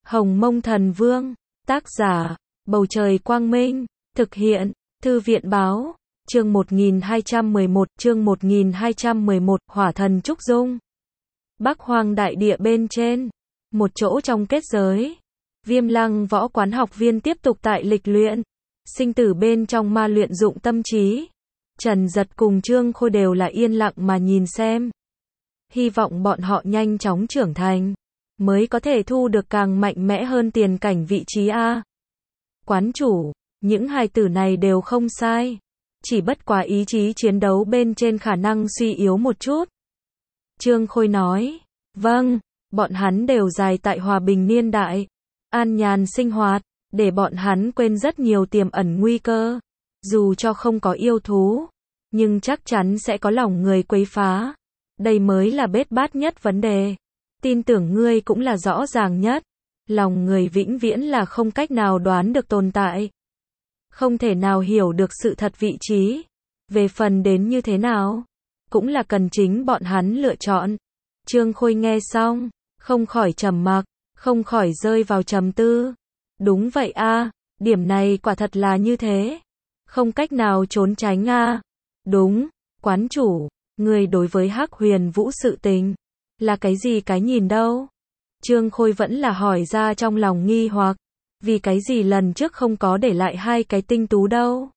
Hồng Mông Thần Vương, tác giả, Bầu Trời Quang Minh, thực hiện, Thư viện Báo, chương 1211, Hỏa Thần Trúc Dung. Bắc Hoang đại địa bên trên, một chỗ trong kết giới, Viêm Lăng võ quán học viên tiếp tục tại lịch luyện, sinh tử bên trong ma luyện dụng tâm trí. Trần Giật cùng Trương Khôi đều là yên lặng mà nhìn xem. Hy vọng bọn họ nhanh chóng trưởng thành, mới có thể thu được càng mạnh mẽ hơn tiền cảnh vị trí A. Quán chủ, những hài tử này đều không sai, chỉ bất quá ý chí chiến đấu bên trên khả năng suy yếu một chút. Trương Khôi nói, vâng, bọn hắn đều dài tại hòa bình niên đại, an nhàn sinh hoạt, để bọn hắn quên rất nhiều tiềm ẩn nguy cơ. Dù cho không có yêu thú, nhưng chắc chắn sẽ có lòng người quấy phá. Đây mới là bết bát nhất vấn đề. Tin tưởng ngươi cũng là rõ ràng nhất. Lòng người vĩnh viễn là không cách nào đoán được tồn tại. Không thể nào hiểu được sự thật vị trí. Về phần đến như thế nào, cũng là cần chính bọn hắn lựa chọn. Trương Khôi nghe xong, không khỏi trầm mặc, không khỏi rơi vào trầm tư. Đúng vậy a, điểm này quả thật là như thế. Không cách nào trốn tránh a. Đúng, quán chủ, người đối với Hắc Huyền Vũ sự tình, là cái gì cái nhìn đâu? Trương Khôi vẫn là hỏi ra trong lòng nghi hoặc, vì cái gì lần trước không có để lại hai cái tinh tú đâu?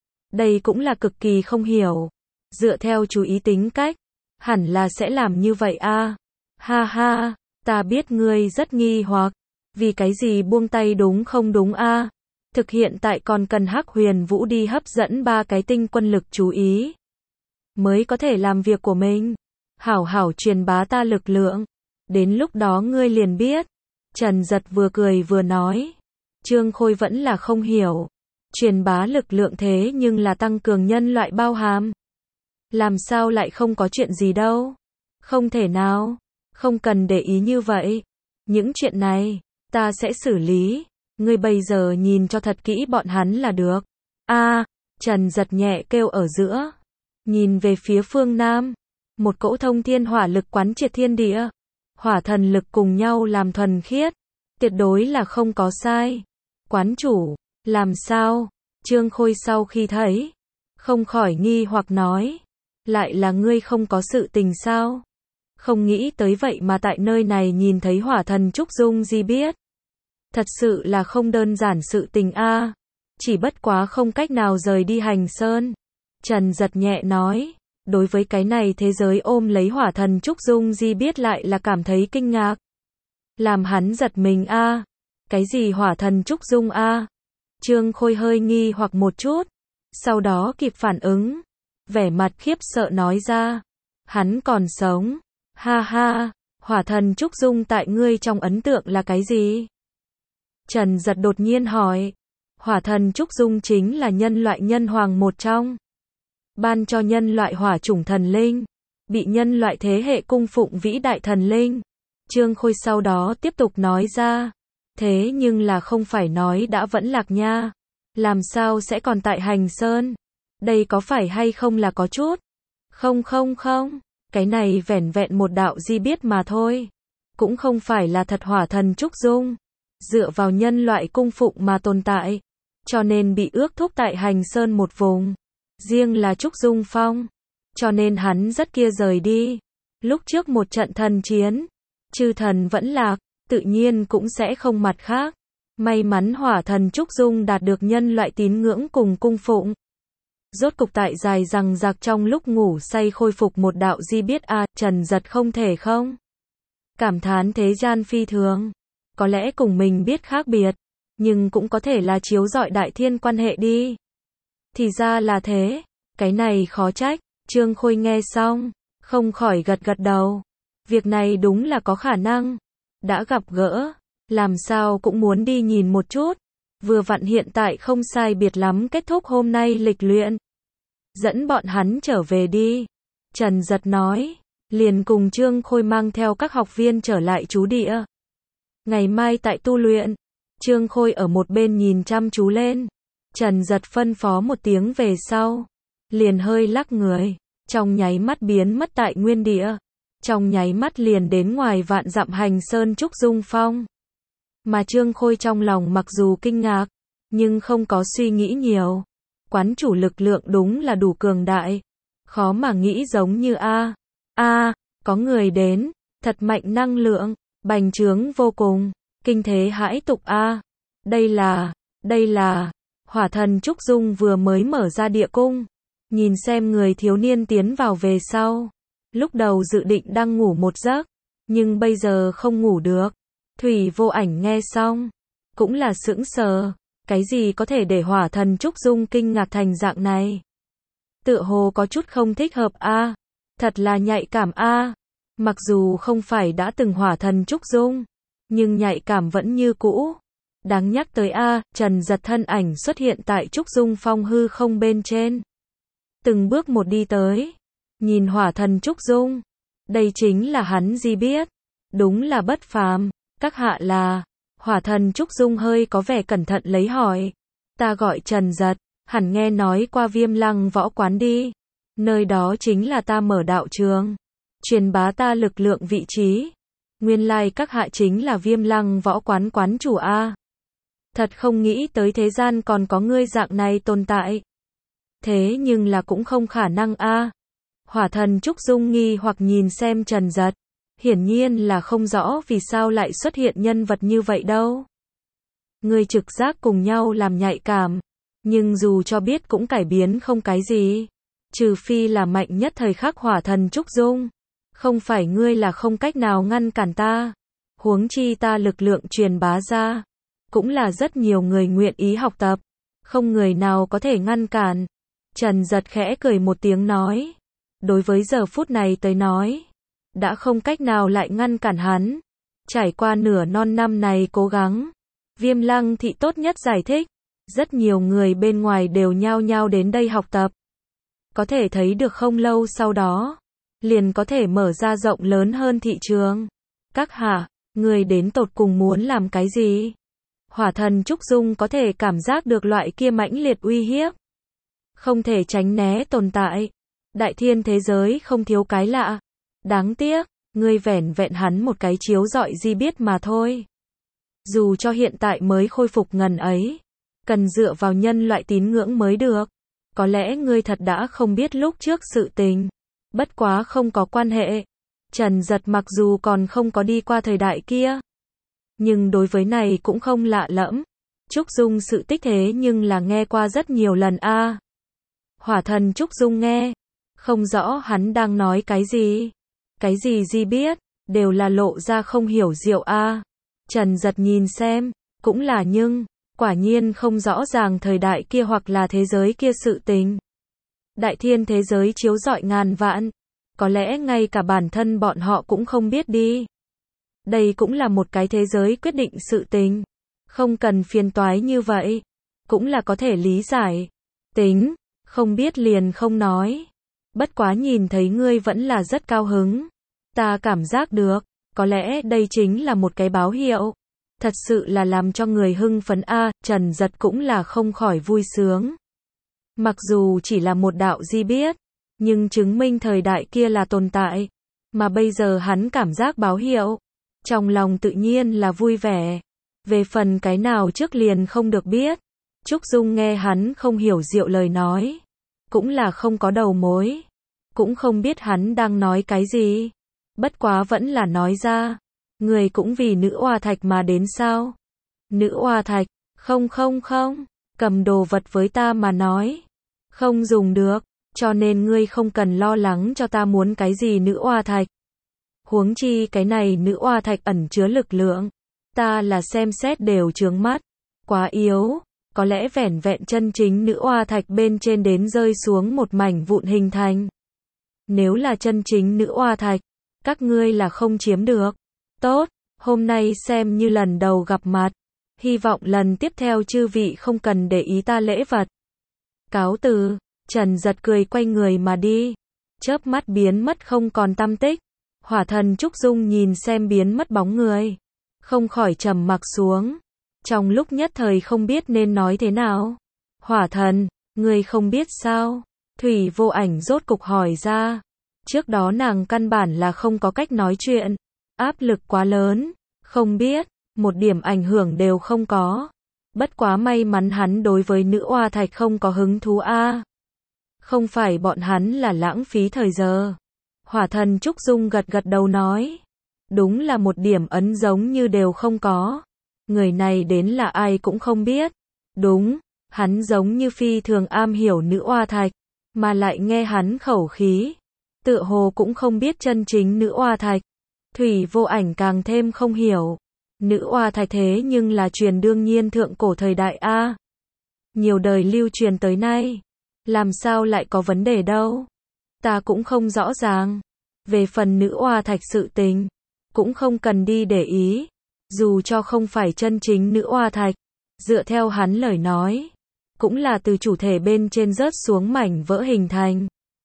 Đây cũng là cực kỳ không hiểu. Dựa theo chú ý tính cách, hẳn là sẽ làm như vậy a. Ha ha, ta biết ngươi rất nghi hoặc, vì cái gì buông tay đúng không đúng a? Thực hiện tại còn cần Hắc Huyền Vũ đi hấp dẫn ba cái tinh quân lực chú ý, mới có thể làm việc của mình. Hảo hảo truyền bá ta lực lượng, đến lúc đó ngươi liền biết. Trần Giật vừa cười vừa nói. Trương Khôi vẫn là không hiểu. Truyền bá lực lượng thế nhưng là tăng cường nhân loại bao hàm. Làm sao lại không có chuyện gì đâu? Không thể nào, không cần để ý như vậy. Những chuyện này, ta sẽ xử lý. Ngươi bây giờ nhìn cho thật kỹ bọn hắn là được. A, Trần Giật nhẹ kêu ở giữa. Nhìn về phía phương Nam. Một cỗ thông thiên hỏa lực quán triệt thiên địa. Hỏa thần lực cùng nhau làm thuần khiết. Tuyệt đối là không có sai. Quán chủ, làm sao? Trương Khôi sau khi thấy, không khỏi nghi hoặc nói. Lại là ngươi không có sự tình sao? Không nghĩ tới vậy mà tại nơi này nhìn thấy hỏa thần Trúc Dung gì biết. Thật sự là không đơn giản sự tình a. Chỉ bất quá không cách nào rời đi Hành Sơn. Trần Giật nhẹ nói. Đối với cái này thế giới ôm lấy hỏa thần Trúc Dung di biết lại là cảm thấy kinh ngạc. Làm hắn giật mình a. Cái gì hỏa thần Trúc Dung a? Trương Khôi hơi nghi hoặc một chút. Sau đó kịp phản ứng. Vẻ mặt khiếp sợ nói ra. Hắn còn sống. Ha ha, hỏa thần Trúc Dung tại ngươi trong ấn tượng là cái gì? Trần Giật đột nhiên hỏi. Hỏa thần Trúc Dung chính là nhân loại nhân hoàng một trong. Ban cho nhân loại hỏa chủng thần linh. Bị nhân loại thế hệ cung phụng vĩ đại thần linh. Trương Khôi sau đó tiếp tục nói ra. Thế nhưng là không phải nói đã vẫn lạc nha. Làm sao sẽ còn tại Hành Sơn? Đây có phải hay không là có chút? Không. Cái này vẻn vẹn một đạo di biết mà thôi. Cũng không phải là thật hỏa thần Trúc Dung. Dựa vào nhân loại cung phụng mà tồn tại. Cho nên bị ước thúc tại Hành Sơn một vùng. Riêng là Trúc Dung Phong. Cho nên hắn rất kia rời đi. Lúc trước một trận thần chiến, chư thần vẫn lạc, tự nhiên cũng sẽ không mặt khác. May mắn hỏa thần Trúc Dung đạt được nhân loại tín ngưỡng cùng cung phụng. Rốt cục tại dài rằng rạc trong lúc ngủ say khôi phục một đạo di biết a. Trần Giật không thể không cảm thán thế gian phi thường. Có lẽ cùng mình biết khác biệt, nhưng cũng có thể là chiếu rọi đại thiên quan hệ đi. Thì ra là thế, cái này khó trách. Trương Khôi nghe xong, không khỏi gật gật đầu. Việc này đúng là có khả năng. Đã gặp gỡ, làm sao cũng muốn đi nhìn một chút. Vừa vặn hiện tại không sai biệt lắm kết thúc hôm nay lịch luyện. Dẫn bọn hắn trở về đi. Trần Giật nói, liền cùng Trương Khôi mang theo các học viên trở lại trú địa. Ngày mai tại tu luyện. Trương Khôi ở một bên nhìn chăm chú lên. Trần Giật phân phó một tiếng về sau. Liền hơi lắc người. Trong nháy mắt biến mất tại nguyên địa. Trong nháy mắt liền đến ngoài vạn dặm Hành Sơn Trúc Dung Phong. Mà Trương Khôi trong lòng mặc dù kinh ngạc, nhưng không có suy nghĩ nhiều. Quán chủ lực lượng đúng là đủ cường đại. Khó mà nghĩ giống như có người đến, thật mạnh năng lượng, bành trướng vô cùng, kinh thế hãi tục Đây là, Hỏa thần Trúc Dung vừa mới mở ra địa cung, nhìn xem người thiếu niên tiến vào về sau. Lúc đầu dự định đang ngủ một giấc, nhưng bây giờ không ngủ được. Thủy Vô Ảnh nghe xong, cũng là sững sờ, cái gì có thể để Hỏa thần Trúc Dung kinh ngạc thành dạng này? Tựa hồ có chút không thích hợp thật là nhạy cảm Mặc dù không phải đã từng Hỏa thần Trúc Dung, nhưng nhạy cảm vẫn như cũ. Đáng nhắc tới Trần Giật thân ảnh xuất hiện tại Trúc Dung Phong hư không bên trên. Từng bước một đi tới, nhìn Hỏa thần Trúc Dung. Đây chính là hắn gì biết. Đúng là bất phàm, các hạ là. Hỏa thần Trúc Dung hơi có vẻ cẩn thận lấy hỏi. Ta gọi Trần Giật, hẳn nghe nói qua Viêm Lăng võ quán đi. Nơi đó chính là ta mở đạo trường, truyền bá ta lực lượng vị trí. Nguyên lai các hạ chính là Viêm Lăng võ quán quán chủ Thật không nghĩ tới thế gian còn có ngươi dạng này tồn tại. Thế nhưng là cũng không khả năng Hỏa thần Trúc Dung nghi hoặc nhìn xem Trần Giật. Hiển nhiên là không rõ vì sao lại xuất hiện nhân vật như vậy đâu. Người trực giác cùng nhau làm nhạy cảm, nhưng dù cho biết cũng cải biến không cái gì. Trừ phi là mạnh nhất thời khắc Hỏa thần Trúc Dung. Không phải ngươi là không cách nào ngăn cản ta. Huống chi ta lực lượng truyền bá ra, cũng là rất nhiều người nguyện ý học tập. Không người nào có thể ngăn cản. Trần Giật khẽ cười một tiếng nói. Đối với giờ phút này tới nói, đã không cách nào lại ngăn cản hắn. Trải qua nửa non năm này cố gắng, Viêm Lăng thị tốt nhất giải thích. Rất nhiều người bên ngoài đều nhao nhao đến đây học tập. Có thể thấy được không lâu sau đó, liền có thể mở ra rộng lớn hơn thị trường. Các hạ, người đến tột cùng muốn làm cái gì? Hỏa thần Trúc Dung có thể cảm giác được loại kia mãnh liệt uy hiếp. Không thể tránh né tồn tại. Đại thiên thế giới không thiếu cái lạ. Đáng tiếc, ngươi vẻn vẹn hắn một cái chiếu rọi di biết mà thôi. Dù cho hiện tại mới khôi phục ngần ấy, cần dựa vào nhân loại tín ngưỡng mới được. Có lẽ ngươi thật đã không biết lúc trước sự tình. Bất quá không có quan hệ. Trần Giật mặc dù còn không có đi qua thời đại kia, nhưng đối với này cũng không lạ lẫm. Trúc Dung sự tích thế nhưng là nghe qua rất nhiều lần Hỏa thần Trúc Dung nghe, không rõ hắn đang nói cái gì. Cái gì gì biết, đều là lộ ra không hiểu diệu Trần Giật nhìn xem, cũng là nhưng, quả nhiên không rõ ràng thời đại kia hoặc là thế giới kia sự tình. Đại thiên thế giới chiếu rọi ngàn vạn, có lẽ ngay cả bản thân bọn họ cũng không biết đi. Đây cũng là một cái thế giới quyết định sự tình. Không cần phiền toái như vậy. Cũng là có thể lý giải. Tính, không biết liền không nói. Bất quá nhìn thấy ngươi vẫn là rất cao hứng. Ta cảm giác được, có lẽ đây chính là một cái báo hiệu. Thật sự là làm cho người hưng phấn Trần Giật cũng là không khỏi vui sướng. Mặc dù chỉ là một đạo di biết, nhưng chứng minh thời đại kia là tồn tại. Mà bây giờ hắn cảm giác báo hiệu. Trong lòng tự nhiên là vui vẻ. Về phần cái nào trước liền không được biết. Trúc Dung nghe hắn không hiểu diệu lời nói. Cũng là không có đầu mối. Cũng không biết hắn đang nói cái gì. Bất quá vẫn là nói ra. Người cũng vì nữ oa thạch mà đến sao? Nữ oa thạch, không. Cầm đồ vật với ta mà nói. Không dùng được, cho nên ngươi không cần lo lắng cho ta muốn cái gì nữ oa thạch. Huống chi cái này nữ oa thạch ẩn chứa lực lượng. Ta là xem xét đều chướng mắt. Quá yếu, có lẽ vẻn vẹn chân chính nữ oa thạch bên trên đến rơi xuống một mảnh vụn hình thành. Nếu là chân chính nữ oa thạch, các ngươi là không chiếm được. Tốt, hôm nay xem như lần đầu gặp mặt. Hy vọng lần tiếp theo chư vị không cần để ý ta lễ vật. Cáo từ, Trần Giật cười quay người mà đi. Chớp mắt biến mất không còn tăm tích. Hỏa thần Trúc Dung nhìn xem biến mất bóng người, không khỏi trầm mặc xuống. Trong lúc nhất thời không biết nên nói thế nào. Hỏa thần, ngươi không biết sao? Thủy Vô Ảnh rốt cục hỏi ra. Trước đó nàng căn bản là không có cách nói chuyện. Áp lực quá lớn. Không biết, một điểm ảnh hưởng đều không có. Bất quá may mắn hắn đối với nữ oa thạch không có hứng thú a. Không phải bọn hắn là lãng phí thời giờ. Hỏa thần Trúc Dung gật gật đầu nói. Đúng là một điểm ấn giống như đều không có. Người này đến là ai cũng không biết. Đúng, hắn giống như phi thường am hiểu nữ oa thạch, mà lại nghe hắn khẩu khí. Tựa hồ cũng không biết chân chính nữ oa thạch. Thủy Vô Ảnh càng thêm không hiểu. Nữ oa thạch thế nhưng là truyền đương nhiên thượng cổ thời đại a. Nhiều đời lưu truyền tới nay. Làm sao lại có vấn đề đâu? Ta cũng không rõ ràng. Về phần nữ oa thạch sự tình, cũng không cần đi để ý. Dù cho không phải chân chính nữ oa thạch, dựa theo hắn lời nói, cũng là từ chủ thể bên trên rớt xuống mảnh vỡ hình thành.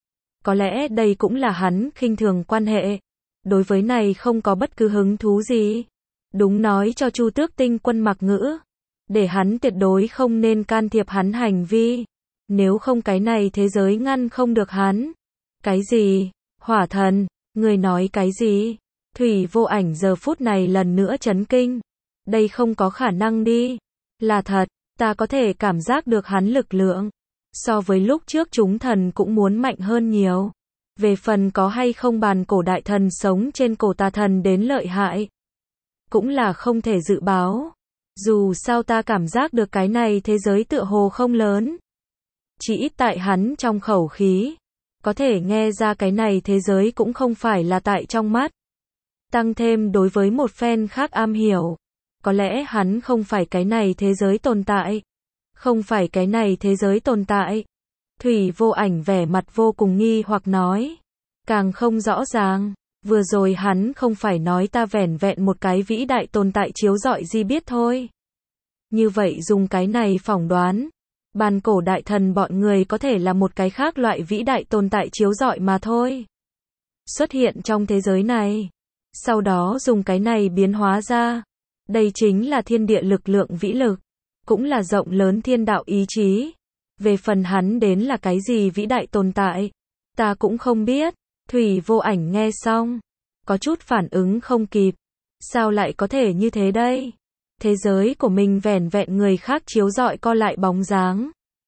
Có lẽ đây cũng là hắn khinh thường quan hệ. Đối với này không có bất cứ hứng thú gì. Đúng nói cho Chu Tước Tinh Quân mặc ngữ. Để hắn tuyệt đối không nên can thiệp hắn hành vi. Nếu không cái này thế giới ngăn không được hắn. Cái gì? Hỏa thần, người nói cái gì? Thủy Vô Ảnh giờ phút này lần nữa chấn kinh. Đây không có khả năng đi. Là thật, ta có thể cảm giác được hắn lực lượng. So với lúc trước chúng thần cũng muốn mạnh hơn nhiều. Về phần có hay không bàn cổ đại thần sống trên cổ tà thần đến lợi hại. Cũng là không thể dự báo. Dù sao ta cảm giác được cái này thế giới tựa hồ không lớn. Chỉ ít tại hắn trong khẩu khí. Có thể nghe ra cái này thế giới cũng không phải là tại trong mắt. Tăng thêm đối với một phen khác am hiểu. Có lẽ hắn không phải cái này thế giới tồn tại. Không phải cái này thế giới tồn tại. Thủy Vô Ảnh vẻ mặt vô cùng nghi hoặc nói. Càng không rõ ràng. Vừa rồi hắn không phải nói ta vẻn vẹn một cái vĩ đại tồn tại chiếu rọi gì biết thôi. Như vậy dùng cái này phỏng đoán. Bàn cổ đại thần bọn người có thể là một cái khác loại vĩ đại tồn tại chiếu rọi mà thôi. Xuất hiện trong thế giới này. Sau đó dùng cái này biến hóa ra. Đây chính là thiên địa lực lượng vĩ lực. Cũng là rộng lớn thiên đạo ý chí. Về phần hắn đến là cái gì vĩ đại tồn tại. Ta cũng không biết. Thủy Vô Ảnh nghe xong. Có chút phản ứng không kịp. Sao lại có thể như thế đây? Thế giới của mình vẻn vẹn người khác chiếu rọi co lại bóng dáng.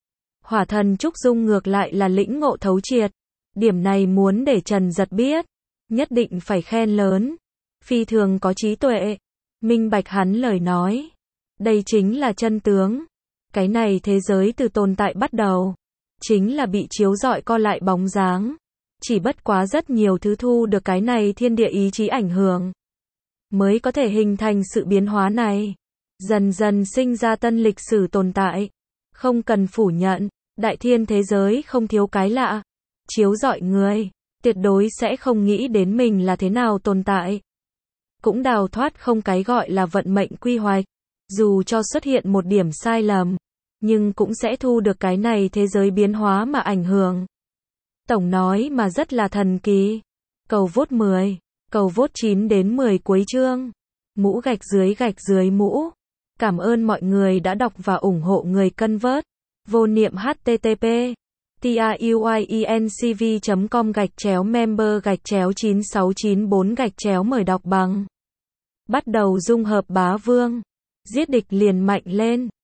Hỏa thần Trúc Dung ngược lại là lĩnh ngộ thấu triệt. Điểm này muốn để Trần Giật biết. Nhất định phải khen lớn. Phi thường có trí tuệ. Minh bạch hắn lời nói. Đây chính là chân tướng. Cái này thế giới từ tồn tại bắt đầu. Chính là bị chiếu rọi co lại bóng dáng. Chỉ bất quá rất nhiều thứ thu được cái này thiên địa ý chí ảnh hưởng. Mới có thể hình thành sự biến hóa này. Dần dần sinh ra tân lịch sử tồn tại. Không cần phủ nhận. Đại thiên thế giới không thiếu cái lạ. Chiếu rọi người. Tuyệt đối sẽ không nghĩ đến mình là thế nào tồn tại. Cũng đào thoát không cái gọi là vận mệnh quy hoạch. Dù cho xuất hiện một điểm sai lầm. Nhưng cũng sẽ thu được cái này thế giới biến hóa mà ảnh hưởng. Tổng nói mà rất là thần kỳ. Cầu vote 10. Cầu vote 9 đến 10 cuối chương. Mũ gạch dưới mũ. Cảm ơn mọi người đã đọc và ủng hộ người cân vớt. Vô niệm http truyencv.com/member/9694 mời đọc bằng. Bắt đầu dung hợp bá vương. Giết địch liền mạnh lên.